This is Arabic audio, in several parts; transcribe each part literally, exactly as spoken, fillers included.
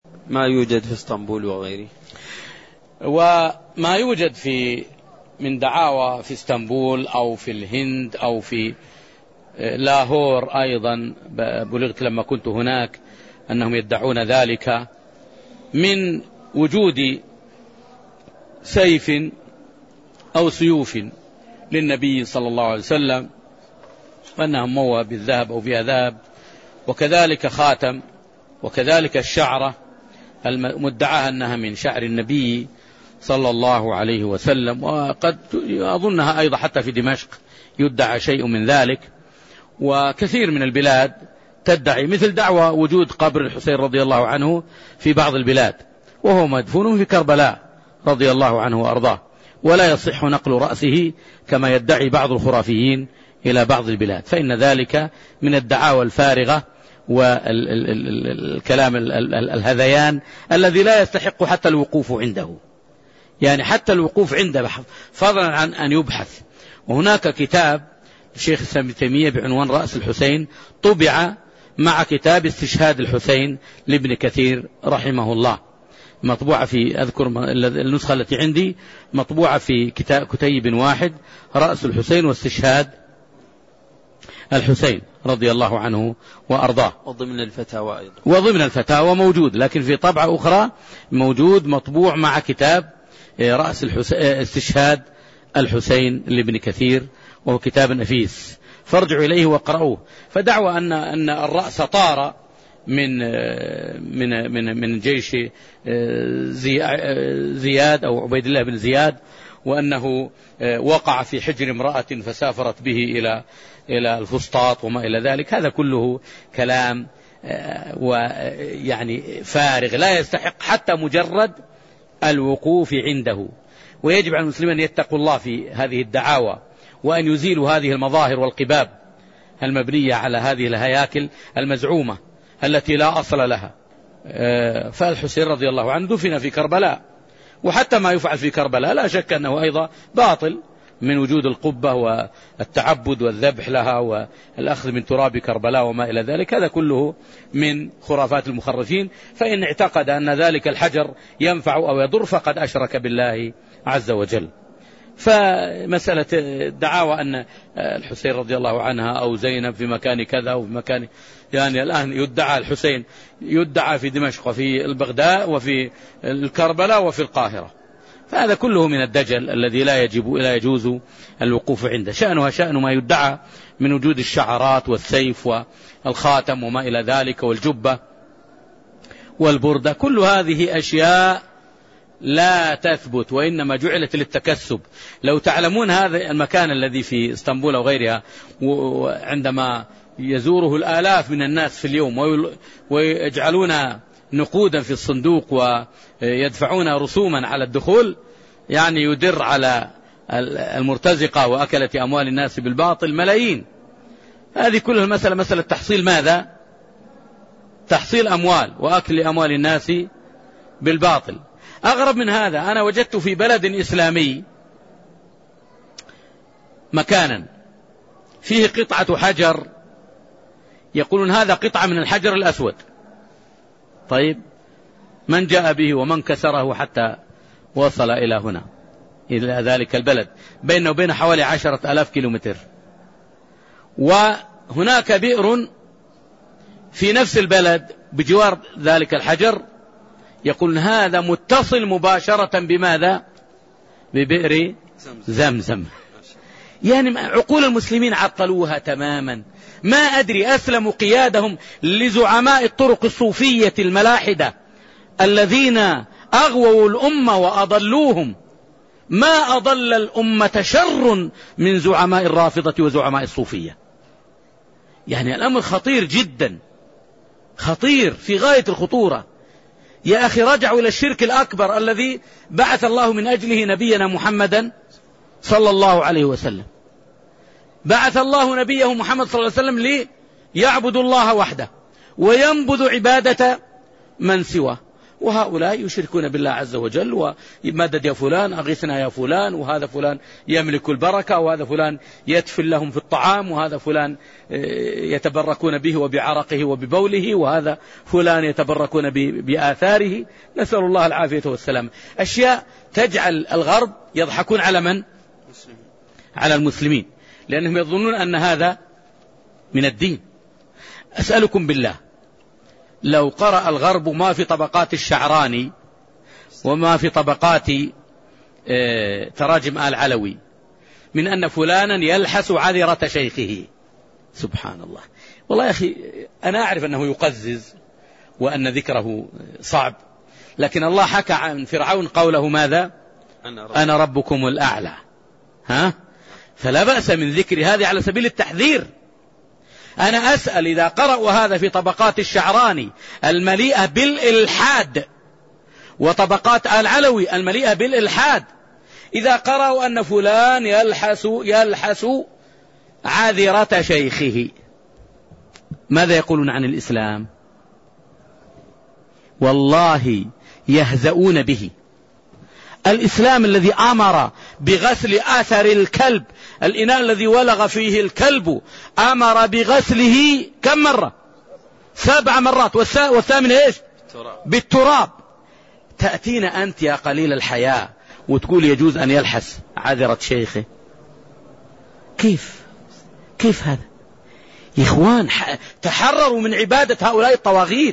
ما يوجد في اسطنبول وغيره. وما يوجد في من دعاوى في اسطنبول أو في الهند أو في لاهور أيضا، بلغت لما كنت هناك أنهم يدعون ذلك، من وجود سيف أو سيوف للنبي صلى الله عليه وسلم، وأنهم موى بالذهب أو فيها ذهب، وكذلك خاتم، وكذلك الشعرة المدعاة أنها من شعر النبي صلى الله عليه وسلم. وقد أظنها أيضا حتى في دمشق يدعى شيء من ذلك، وكثير من البلاد تدعي، مثل دعوى وجود قبر الحسين رضي الله عنه في بعض البلاد، وهو مدفون في كربلاء رضي الله عنه وأرضاه، ولا يصح نقل رأسه كما يدعي بعض الخرافيين إلى بعض البلاد، فإن ذلك من الدعاوى الفارغة والكلام الهذيان الذي لا يستحق حتى الوقوف عنده، يعني حتى الوقوف عنده فضلا عن أن يبحث. وهناك كتاب الشيخ الإسلام ابن تيمية بعنوان رأس الحسين طبع مع كتاب استشهاد الحسين لابن كثير رحمه الله، مطبوعة في، أذكر النسخة التي عندي مطبوعة في كتاب كتيب واحد، رأس الحسين واستشهاد الحسين رضي الله عنه وأرضاه، وضمن الفتاوى أيضا، وضمن الفتاوى موجود، لكن في طبعة أخرى موجود مطبوع مع كتاب رأس الحسين استشهاد الحسين لابن كثير، وهو كتاب نفيس، فارجعوا إليه وقرأوه. فدعوى أن أن الرأس طار من من من من جيش زياد أو عبيد الله بن زياد، وأنه وقع في حجر امرأة فسافرت به إلى إلى الفسطاط وما إلى ذلك. هذا كله كلام ويعني فارغ لا يستحق حتى مجرد الوقوف عنده. ويجب على المسلمين أن يتقوا الله في هذه الدعاوى، وأن يزيلوا هذه المظاهر والقباب المبنية على هذه الهياكل المزعومة التي لا أصل لها. فالحسين رضي الله عنه دفن في كربلاء، وحتى ما يفعل في كربلاء لا شك أنه أيضا باطل، من وجود القبة والتعبد والذبح لها والأخذ من تراب كربلاء وما إلى ذلك، هذا كله من خرافات المخرفين. فإن اعتقد أن ذلك الحجر ينفع أو يضر فقد أشرك بالله عز وجل. فمسألة الدعاوى أن الحسين رضي الله عنها أو زينب في مكان كذا وفي مكان، يعني الآن يدعى الحسين يدعى في دمشق وفي البغداد وفي الكربلاء وفي القاهرة، فهذا كله من الدجل الذي لا يجب لا يجوز الوقوف عنده. شأنها شأن ما يدعى من وجود الشعرات والسيف والخاتم وما إلى ذلك والجبة والبردة، كل هذه أشياء لا تثبت وإنما جعلت للتكسب. لو تعلمون هذا المكان الذي في اسطنبول أو غيرها، وعندما يزوره الآلاف من الناس في اليوم ويجعلون نقودا في الصندوق ويدفعون رسوما على الدخول، يعني يدر على المرتزقة وأكلة أموال الناس بالباطل ملايين. هذه كلها مسألة مسألة تحصيل ماذا؟ تحصيل أموال وأكل أموال الناس بالباطل. أغرب من هذا، أنا وجدت في بلد إسلامي مكانا فيه قطعة حجر، يقولون هذا قطعة من الحجر الأسود. طيب من جاء به ومن كسره حتى وصل إلى هنا إلى ذلك البلد؟ بينه وبين حوالي عشرة ألاف كيلومتر. وهناك بئر في نفس البلد بجوار ذلك الحجر، يقول هذا متصل مباشرة بماذا؟ ببئر زمزم. يعني عقول المسلمين عطلوها تماما. ما أدري أسلموا قيادهم لزعماء الطرق الصوفية الملاحدة الذين أغووا الأمة وأضلوهم. ما أضل الأمة شر من زعماء الرافضة وزعماء الصوفية. يعني الأمر خطير جدا، خطير في غاية الخطورة. يا أخي رجعوا إلى الشرك الأكبر الذي بعث الله من أجله نبينا محمدا صلى الله عليه وسلم. بعث الله نبيه محمد صلى الله عليه وسلم ليعبد الله وحده وينبذ عبادة من سواه. وهؤلاء يشركون بالله عز وجل، ومدد يا فلان، أغثنا يا فلان، وهذا فلان يملك البركة، وهذا فلان يدفل لهم في الطعام، وهذا فلان يتبركون به وبعرقه وببوله، وهذا فلان يتبركون بآثاره. نسأل الله العافية والسلام. أشياء تجعل الغرب يضحكون على من؟ على المسلمين، لأنهم يظنون أن هذا من الدين. أسألكم بالله، لو قرأ الغرب ما في طبقات الشعراني وما في طبقات تراجم آل علوي من أن فلانا يلحس عذرة شيخه، سبحان الله. والله يا أخي أنا أعرف أنه يقزز وأن ذكره صعب، لكن الله حكى عن فرعون قوله ماذا؟ أنا ربكم الأعلى. ها؟ فلا بأس من ذكر هذه على سبيل التحذير. أنا أسأل إذا قرأوا هذا في طبقات الشعراني المليئة بالإلحاد وطبقات آل علوي المليئة بالإلحاد، إذا قرأوا أن فلان يلحس يلحس عاذرة شيخه، ماذا يقولون عن الإسلام؟ والله يهزؤون به. الإسلام الذي أمر بغسل آثر الكلب، الإناء الذي ولغ فيه الكلب أمر بغسله كم مرة؟ سبع مرات، والثامنة إيش؟ بالتراب. تأتينا أنت يا قليل الحياء وتقول يجوز أن يلحس عذرة شيخه؟ كيف كيف هذا يا إخوان؟ تحرروا من عبادة هؤلاء الطواغيت،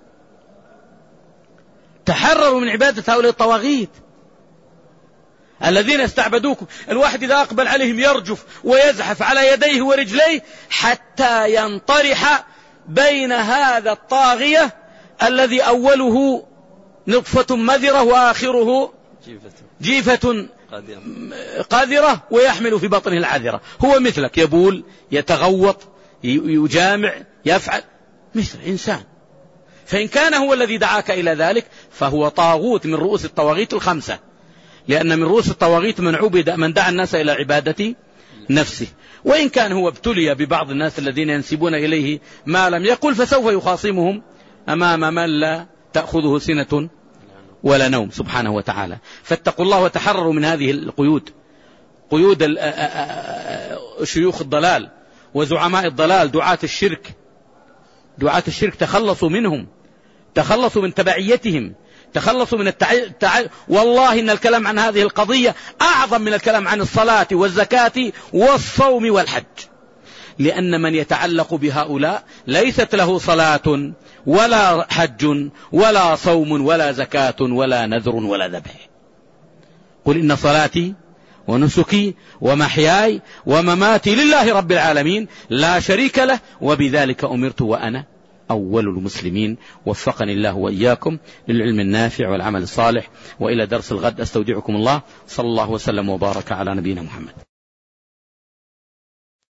تحرروا من عبادة هؤلاء الطواغيت الذين استعبدوكم. الواحد إذا أقبل عليهم يرجف ويزحف على يديه ورجليه حتى ينطرح بين هذا الطاغية الذي أوله نطفة مذرة وآخره جيفة قاذرة ويحمل في بطنه العذرة. هو مثلك، يبول، يتغوط، يجامع، يفعل مثل إنسان. فإن كان هو الذي دعاك إلى ذلك فهو طاغوت من رؤوس الطواغيت الخمسة، لأن من رؤوس الطواغيت من عبد من دعا الناس إلى عبادة نفسه. وإن كان هو ابتلي ببعض الناس الذين ينسبون إليه ما لم يقل فسوف يخاصمهم أمام من لا تأخذه سنة ولا نوم سبحانه وتعالى. فاتقوا الله وتحرروا من هذه القيود، قيود شيوخ الضلال وزعماء الضلال، دعاة الشرك. دعاة الشرك تخلصوا منهم، تخلصوا من تبعيتهم، تخلصوا من التع... التع... والله إن الكلام عن هذه القضية أعظم من الكلام عن الصلاة والزكاة والصوم والحج، لأن من يتعلق بهؤلاء ليست له صلاة ولا حج ولا صوم ولا زكاة ولا نذر ولا ذبح. قل إن صلاتي ونسكي ومحياي ومماتي لله رب العالمين لا شريك له وبذلك أمرت وأنا أول المسلمين. وفقني الله وإياكم للعلم النافع والعمل الصالح، وإلى درس الغد أستودعكم الله. صلى الله وسلم وبارك على نبينا محمد.